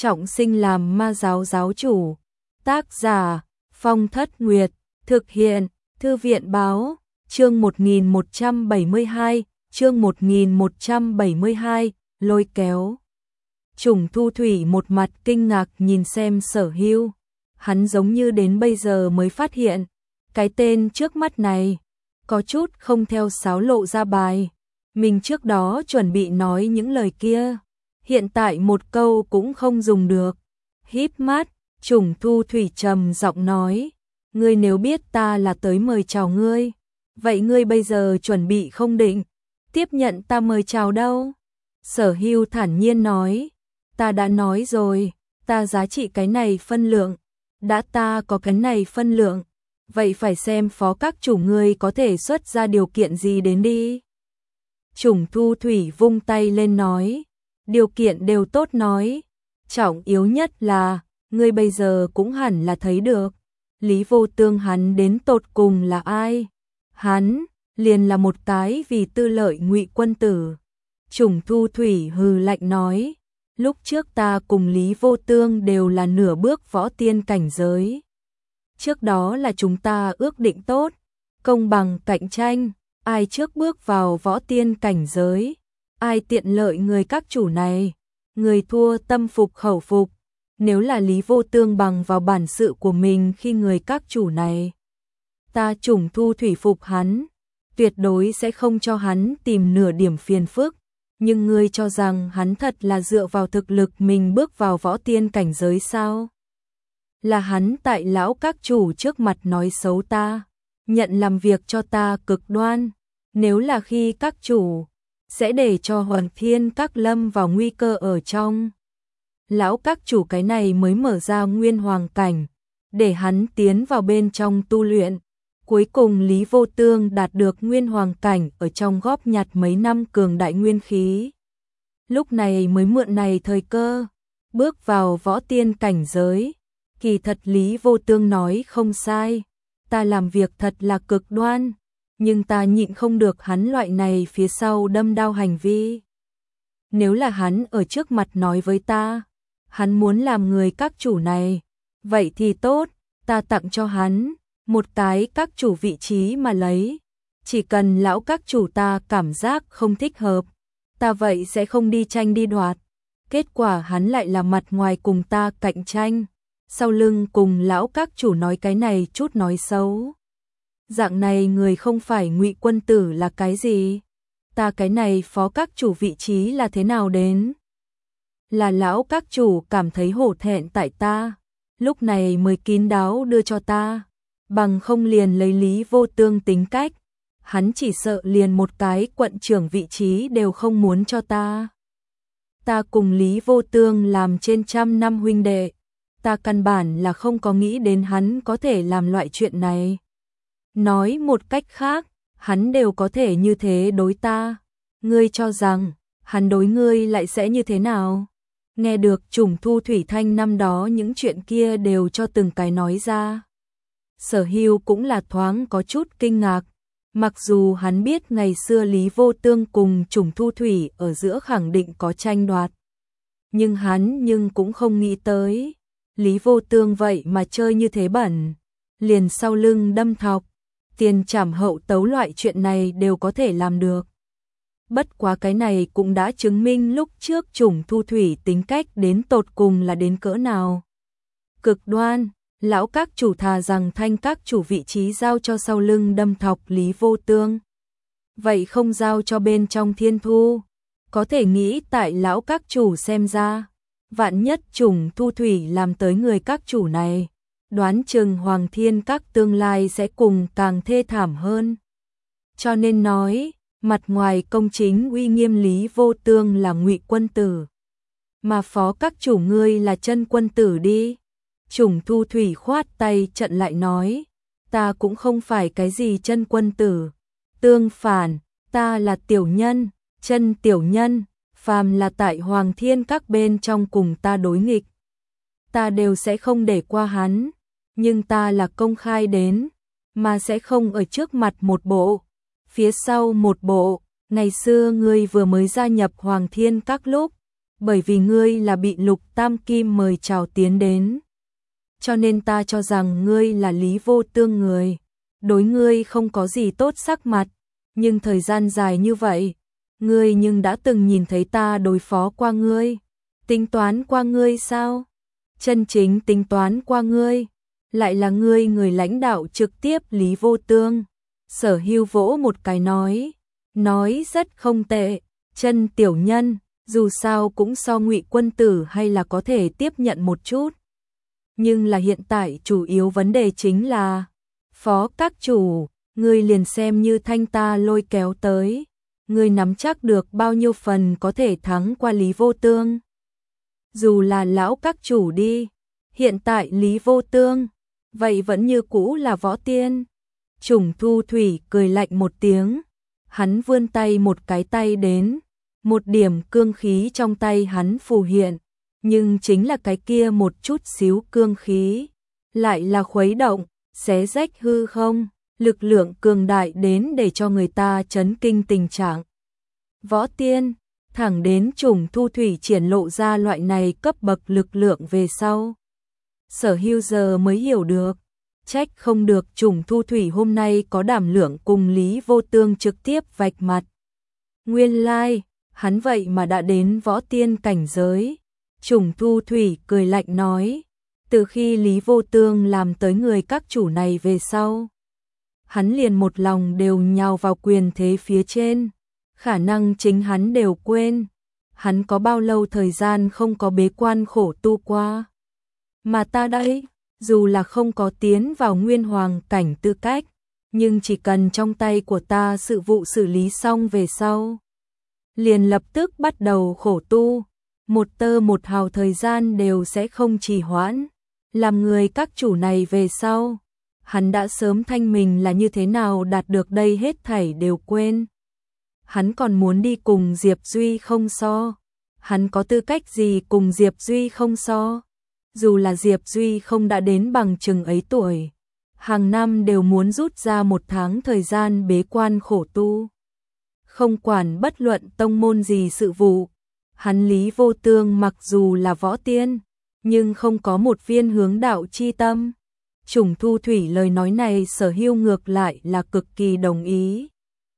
trọng sinh làm ma giáo giáo chủ. Tác giả Phong Thất Nguyệt, thực hiện Thư viện báo, chương 1172, chương 1172, lôi kéo. Trùng Thu Thủy một mặt kinh ngạc nhìn xem Sở Hưu, hắn giống như đến bây giờ mới phát hiện, cái tên trước mắt này, có chút không theo sáo lộ ra bài. Mình trước đó chuẩn bị nói những lời kia, hiện tại một câu cũng không dùng được. Híp mắt, Trùng Thu Thủy trầm giọng nói, ngươi nếu biết ta là tới mời chào ngươi, vậy ngươi bây giờ chuẩn bị không định tiếp nhận ta mời chào đâu? Sở Hưu thản nhiên nói, ta đã nói rồi, ta giá trị cái này phân lượng, đã ta có cái này phân lượng, vậy phải xem phó các chủ ngươi có thể xuất ra điều kiện gì đến đi. Trùng Thu Thủy vung tay lên nói, điều kiện đều tốt nói, trọng yếu nhất là, ngươi bây giờ cũng hẳn là thấy được, Lý Vô Tương hắn đến tột cùng là ai? Hắn liền là một cái vì tư lợi ngụy quân tử. Trùng Thu Thủy hừ lạnh nói, lúc trước ta cùng Lý Vô Tương đều là nửa bước võ tiên cảnh giới. Trước đó là chúng ta ước định tốt, công bằng cạnh tranh, ai trước bước vào võ tiên cảnh giới, ai tiện lợi người các chủ này, người thua tâm phục khẩu phục. Nếu là Lý Vô Tương bằng vào bản sự của mình khi người các chủ này, ta Trùng Thu Thủy phục hắn, tuyệt đối sẽ không cho hắn tìm nửa điểm phiền phức. Nhưng ngươi cho rằng hắn thật là dựa vào thực lực mình bước vào võ tiên cảnh giới sao? Là hắn tại lão các chủ trước mặt nói xấu ta, nhận làm việc cho ta cực đoan. Nếu là khi các chủ, sẽ để cho Hoàng Thiên Các lâm vào nguy cơ ở trong. Lão các chủ cái này mới mở ra nguyên hoàng cảnh, để hắn tiến vào bên trong tu luyện. Cuối cùng Lý Vô Tương đạt được nguyên hoàng cảnh ở trong góp nhặt mấy năm cường đại nguyên khí. Lúc này mới mượn này thời cơ, bước vào võ tiên cảnh giới. Kỳ thật Lý Vô Tương nói không sai, ta làm việc thật là cực đoan, nhưng ta nhịn không được hắn loại này phía sau đâm đao hành vi. Nếu là hắn ở trước mặt nói với ta, hắn muốn làm người các chủ này, vậy thì tốt, ta tặng cho hắn một cái các chủ vị trí mà lấy. Chỉ cần lão các chủ ta cảm giác không thích hợp, ta vậy sẽ không đi tranh đi đoạt. Kết quả hắn lại là mặt ngoài cùng ta cạnh tranh, sau lưng cùng lão các chủ nói cái này chút nói xấu. Dạng này người không phải ngụy quân tử là cái gì? Ta cái này phó các chủ vị trí là thế nào đến? Là lão các chủ cảm thấy hổ thẹn tại ta, lúc này mới kín đáo đưa cho ta, bằng không liền lấy Lý Vô Tương tính cách, hắn chỉ sợ liền một cái quận trưởng vị trí đều không muốn cho ta. Ta cùng Lý Vô Tương làm trên 100 năm huynh đệ, ta căn bản là không có nghĩ đến hắn có thể làm loại chuyện này. Nói một cách khác, hắn đều có thể như thế đối ta, ngươi cho rằng hắn đối ngươi lại sẽ như thế nào? Nghe được Trùng Thu Thủy Thanh năm đó những chuyện kia đều cho từng cái nói ra. Sở Hưu cũng là thoáng có chút kinh ngạc, mặc dù hắn biết ngày xưa Lý Vô Tương cùng Trùng Thu Thủy ở giữa khẳng định có tranh đoạt. Nhưng hắn cũng không nghĩ tới, Lý Vô Tương vậy mà chơi như thế bẩn, liền sau lưng đâm thọc, tiền trảm hậu tấu loại chuyện này đều có thể làm được. Bất quá cái này cũng đã chứng minh lúc trước Trùng Thu Thủy tính cách đến tột cùng là đến cỡ nào. Cực đoan, lão các chủ thà rằng thanh các chủ vị trí giao cho sau lưng đâm thọc Lý Vô Tương. Vậy không giao cho bên trong Thiên Thu. Có thể nghĩ tại lão các chủ xem ra, vạn nhất Trùng Thu Thủy làm tới người các chủ này, đoán chừng Hoàng Thiên Các tương lai sẽ cùng càng thê thảm hơn. Cho nên nói, mặt ngoài công chính uy nghiêm Lý Vô Tương là ngụy quân tử, mà phó các chủ ngươi là chân quân tử đi. Trùng Thu Thủy khoát tay trận lại nói, ta cũng không phải cái gì chân quân tử, tương phản, ta là tiểu nhân, chân tiểu nhân, phàm là tại Hoàng Thiên Các bên trong cùng ta đối nghịch, ta đều sẽ không để qua hắn, nhưng ta là công khai đến, mà sẽ không ở trước mặt một bộ, phía sau một bộ. Ngày xưa ngươi vừa mới gia nhập Hoàng Thiên Các lúc, bởi vì ngươi là bị Lục Tam Kim mời chào tiến đến. Cho nên ta cho rằng ngươi là Lý Vô Tương người, đối ngươi không có gì tốt sắc mặt, nhưng thời gian dài như vậy, ngươi nhưng đã từng nhìn thấy ta đối phó qua ngươi, tính toán qua ngươi sao? Chân chính tính toán qua ngươi, lại là ngươi người lãnh đạo trực tiếp Lý Vô Tương. Sở Hưu vỗ một cái nói rất không tệ, Chân tiểu nhân, dù sao cũng so Ngụy quân tử hay là có thể tiếp nhận một chút. Nhưng là hiện tại chủ yếu vấn đề chính là, Phó các chủ, ngươi liền xem như thanh ta lôi kéo tới, ngươi nắm chắc được bao nhiêu phần có thể thắng qua Lý Vô Tương. Dù là lão các chủ đi, hiện tại Lý Vô Tương, vậy vẫn như cũ là võ tiên. Trùng Thu Thủy cười lạnh một tiếng, hắn vươn tay một cái tay đến, một điểm cương khí trong tay hắn phù hiện, nhưng chính là cái kia một chút xíu cương khí, lại là khuấy động, xé rách hư không, lực lượng cường đại đến để cho người ta chấn kinh tình trạng. Võ tiên, thẳng đến Trùng Thu Thủy triển lộ ra loại này cấp bậc lực lượng về sau. Sở Hưu giờ mới hiểu được, trách không được Trùng Thu Thủy hôm nay có đảm lượng cùng Lý Vô Tương trực tiếp vạch mặt. Nguyên lai, hắn vậy mà đã đến võ tiên cảnh giới. Trùng Thu Thủy cười lạnh nói, từ khi Lý Vô Tương làm tới người các chủ này về sau, hắn liền một lòng đều nhào vào quyền thế phía trên, khả năng chính hắn đều quên, hắn có bao lâu thời gian không có bế quan khổ tu qua. Mà ta đây, dù là không có tiến vào nguyên hoàng cảnh tư cách, nhưng chỉ cần trong tay của ta sự vụ xử lý xong về sau, liền lập tức bắt đầu khổ tu, một tơ một hào thời gian đều sẽ không trì hoãn. Làm người các chủ này về sau, hắn đã sớm thanh mình là như thế nào đạt được đây hết thảy đều quên. Hắn còn muốn đi cùng Diệp Duy không so, hắn có tư cách gì cùng Diệp Duy không so? Dù là Diệp Duy không đã đến bằng chừng ấy tuổi, hàng năm đều muốn rút ra một tháng thời gian bế quan khổ tu. Không quản bất luận tông môn gì sự vụ, hắn Lý Vô Tương mặc dù là võ tiên, nhưng không có một viên hướng đạo chi tâm. Trùng Thu Thủy lời nói này Sở Hưu ngược lại là cực kỳ đồng ý.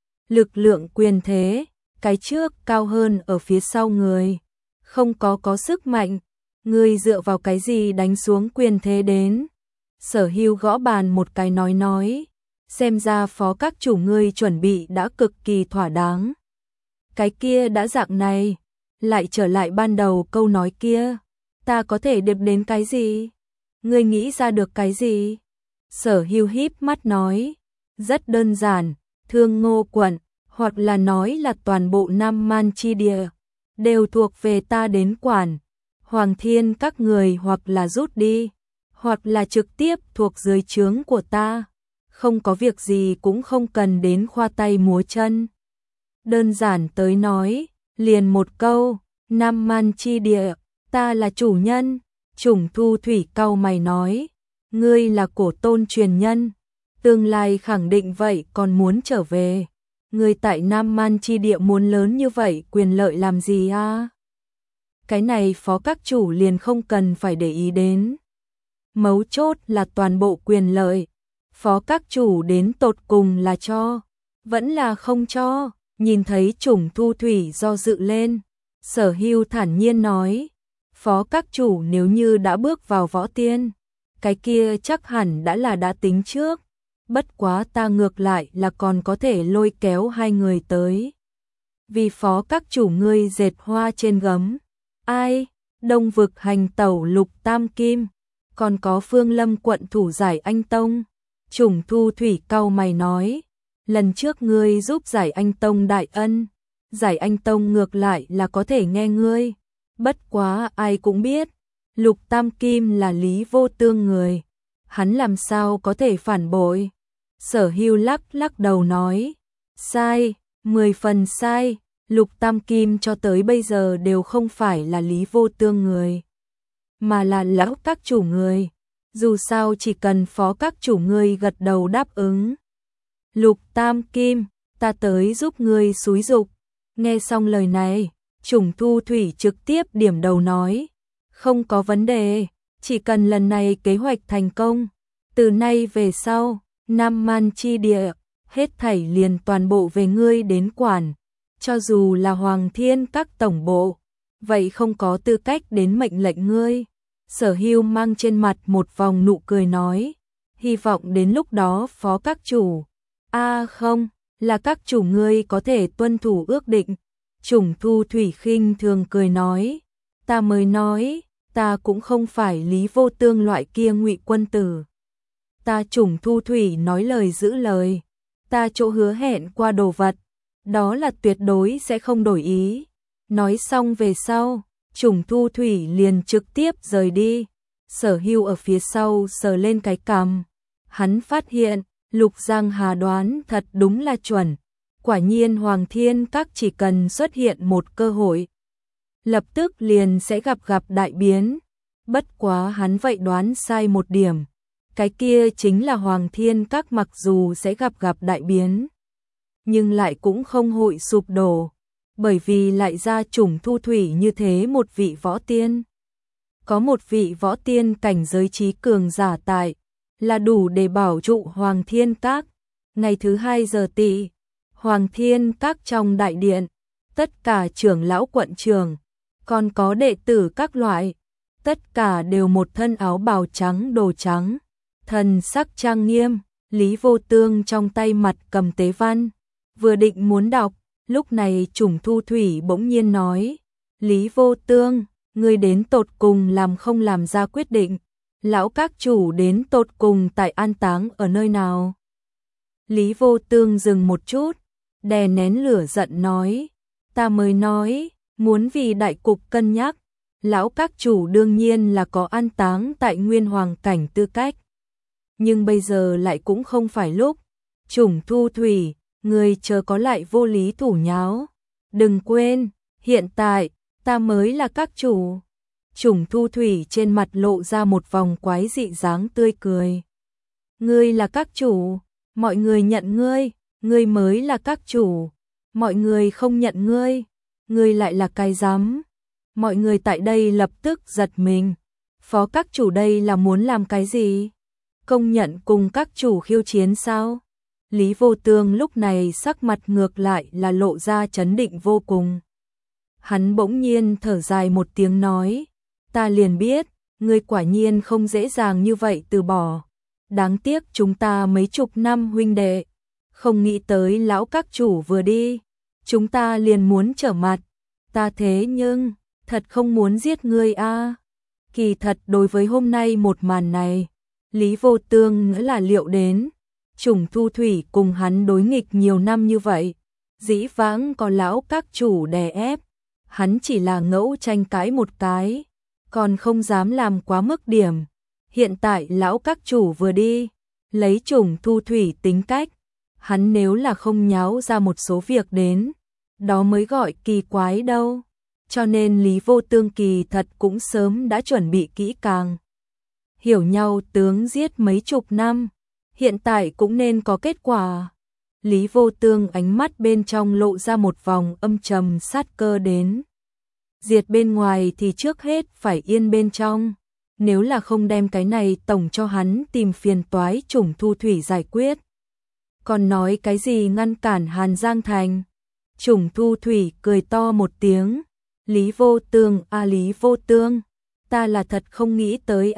Lực lượng quyền thế, cái trước cao hơn ở phía sau người, không có sức mạnh, ngươi dựa vào cái gì đánh xuống quyền thế đến? Sở Hưu gõ bàn một cái nói, xem ra phó các chủ ngươi chuẩn bị đã cực kỳ thỏa đáng. Cái kia đã dạng này, lại trở lại ban đầu câu nói kia, ta có thể được đến cái gì? Ngươi nghĩ ra được cái gì? Sở Hưu híp mắt nói, rất đơn giản, Thương Ngô quận, hoặc là nói là toàn bộ Nam Man chi địa, đều thuộc về ta đến quản. Hoàng Thiên các người hoặc là rút đi, hoặc là trực tiếp thuộc dưới trướng của ta, không có việc gì cũng không cần đến khoa tay múa chân. Đơn giản tới nói, liền một câu, Nam Man chi địa, ta là chủ nhân. Trùng Thu Thủy cau mày nói, ngươi là cổ tôn truyền nhân, tương lai khẳng định vậy còn muốn trở về. Ngươi tại Nam Man chi địa muốn lớn như vậy quyền lợi làm gì a? Cái này phó các chủ liền không cần phải để ý đến. Mấu chốt là toàn bộ quyền lợi. Phó các chủ đến tột cùng là cho, vẫn là không cho. Nhìn thấy Trùng Thu Thủy do dự lên, Sở Hưu thản nhiên nói, phó các chủ nếu như đã bước vào võ tiên, cái kia chắc hẳn đã tính trước. Bất quá ta ngược lại là còn có thể lôi kéo hai người tới. Vì phó các chủ ngươi dệt hoa trên gấm. Ai? Đông vực hành tẩu Lục Tam Kim, còn có Phương Lâm quận thủ Giải Anh Tông. Trùng Thu Thủy cau mày nói, lần trước ngươi giúp Giải Anh Tông đại ân, Giải Anh Tông ngược lại là có thể nghe ngươi. Bất quá ai cũng biết, Lục Tam Kim là Lý Vô Tương người, hắn làm sao có thể phản bội. Sở Hưu lắc đầu nói, sai, 10 phần sai. Lục Tam Kim cho tới bây giờ đều không phải là Lý Vô Tương người, mà là lão các chủ người. Dù sao chỉ cần phó các chủ ngươi gật đầu đáp ứng. Lục Tam Kim, ta tới giúp ngươi xúi giục. Nghe xong lời này, Trùng Thu Thủy trực tiếp điểm đầu nói, không có vấn đề, chỉ cần lần này kế hoạch thành công, từ nay về sau, Nam Man chi địa, hết thảy liền toàn bộ về ngươi đến quản, cho dù là Hoàng Thiên các tổng bộ, vậy không có tư cách đến mệnh lệnh ngươi. Sở Hưu mang trên mặt một vòng nụ cười nói, hy vọng đến lúc đó phó các chủ, không, là các chủ ngươi có thể tuân thủ ước định. Trùng Thu Thủy khinh thường cười nói, ta mới nói, ta cũng không phải Lý Vô Tương loại kia ngụy quân tử. Ta Trùng Thu Thủy nói lời giữ lời, ta chỗ hứa hẹn qua đồ vật, đó là tuyệt đối sẽ không đổi ý. Nói xong về sau, Trùng Thu Thủy liền trực tiếp rời đi. Sở Hưu ở phía sau sờ lên cái cằm, hắn phát hiện, Lục Giang Hà đoán thật đúng là chuẩn. Quả nhiên Hoàng Thiên các chỉ cần xuất hiện một cơ hội, lập tức liền sẽ gặp đại biến. Bất quá hắn vậy đoán sai một điểm, cái kia chính là Hoàng Thiên các mặc dù sẽ gặp đại biến, nhưng lại cũng không hội sụp đổ, bởi vì lại ra Trùng Thu Thủy như thế một vị võ tiên. Có một vị võ tiên cảnh giới trí cường giả tại, là đủ để bảo trụ Hoàng Thiên các. Ngày thứ 2 giờ tỵ, Hoàng Thiên các trong đại điện, tất cả trưởng lão quận trưởng, còn có đệ tử các loại, tất cả đều một thân áo bào trắng đồ trắng, thần sắc trang nghiêm. Lý Vô Tương trong tay mặt cầm tế văn, vừa định muốn đọc, lúc này Trùng Thu Thủy bỗng nhiên nói, Lý Vô Tương, ngươi đến tột cùng làm không làm ra quyết định, lão các chủ đến tột cùng tại an táng ở nơi nào? Lý Vô Tương dừng một chút, đè nén lửa giận nói, ta mới nói, muốn vì đại cục cân nhắc, lão các chủ đương nhiên là có an táng tại Nguyên Hoàng cảnh tư cách. Nhưng bây giờ lại cũng không phải lúc. Trùng Thu Thủy, người chờ có lại vô lý thủ nháo. Đừng quên, hiện tại, ta mới là các chủ. Trùng Thu Thủy trên mặt lộ ra một vòng quái dị dáng tươi cười. Ngươi là các chủ, mọi người nhận ngươi mới là các chủ. Mọi người không nhận ngươi lại là cái rắm. Mọi người tại đây lập tức giật mình. Phó các chủ đây là muốn làm cái gì? Công nhận cùng các chủ khiêu chiến sao? Lý Vô Tương lúc này sắc mặt ngược lại là lộ ra trấn định vô cùng. Hắn bỗng nhiên thở dài một tiếng nói, ta liền biết, ngươi quả nhiên không dễ dàng như vậy từ bỏ. Đáng tiếc chúng ta mấy chục năm huynh đệ, không nghĩ tới lão các chủ vừa đi, chúng ta liền muốn trở mặt. Ta thế nhưng, thật không muốn giết ngươi a. Kỳ thật đối với hôm nay một màn này, Lý Vô Tương ngỡ là liệu đến. Trùng Thu Thủy cùng hắn đối nghịch nhiều năm như vậy, dĩ vãng có lão các chủ đè ép, hắn chỉ là ngẫu tranh cãi một cái, còn không dám làm quá mức điểm. Hiện tại lão các chủ vừa đi, lấy Trùng Thu Thủy tính cách, hắn nếu là không nháo ra một số việc đến, đó mới gọi kỳ quái đâu. Cho nên Lý Vô Tương kỳ thật cũng sớm đã chuẩn bị kỹ càng. Hiểu nhau tướng giết mấy chục năm, hiện tại cũng nên có kết quả. Lý Vô Tương ánh mắt bên trong lộ ra một vòng âm trầm sát cơ đến. Diệt bên ngoài thì trước hết phải yên bên trong. Nếu là không đem cái này tổng cho hắn tìm phiền toái Trùng Thu Thủy giải quyết. Còn nói cái gì ngăn cản Hàn Giang Thành? Trùng Thu Thủy cười to một tiếng. Lý Vô Tương Lý Vô Tương, ta là thật không nghĩ tới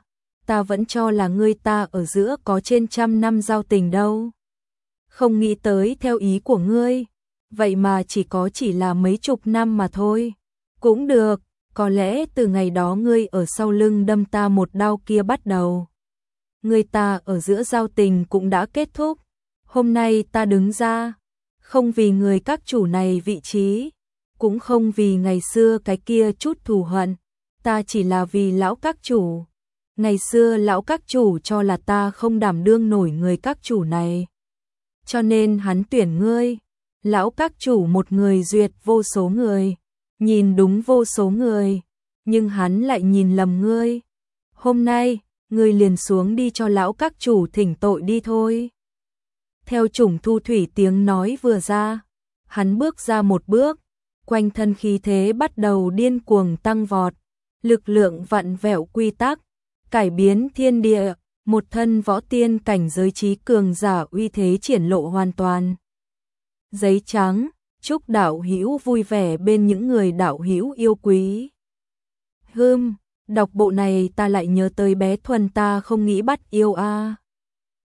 ta vẫn cho là ngươi ta ở giữa có trên 100 năm giao tình đâu. Không nghĩ tới theo ý của ngươi, vậy mà chỉ là mấy chục năm mà thôi. Cũng được, có lẽ từ ngày đó ngươi ở sau lưng đâm ta một đao kia bắt đầu, ngươi ta ở giữa giao tình cũng đã kết thúc. Hôm nay ta đứng ra, không vì người các chủ này vị trí, cũng không vì ngày xưa cái kia chút thù hận, ta chỉ là vì lão các chủ. Ngày xưa lão các chủ cho là ta không đảm đương nổi người các chủ này, cho nên hắn tuyển ngươi. Lão các chủ một người duyệt vô số người, nhìn đúng vô số người, nhưng hắn lại nhìn lầm ngươi. Hôm nay, ngươi liền xuống đi cho lão các chủ thỉnh tội đi thôi. Theo Trùng Thu Thủy tiếng nói vừa ra, hắn bước ra một bước, quanh thân khí thế bắt đầu điên cuồng tăng vọt, lực lượng vặn vẹo quy tắc, cải biến thiên địa, một thân võ tiên cảnh giới trí cường giả uy thế triển lộ hoàn toàn. Giấy trắng, chúc đạo hữu vui vẻ bên những người đạo hữu yêu quý. Đọc bộ này ta lại nhớ tới bé Thuần, ta không nghĩ bắt yêu a.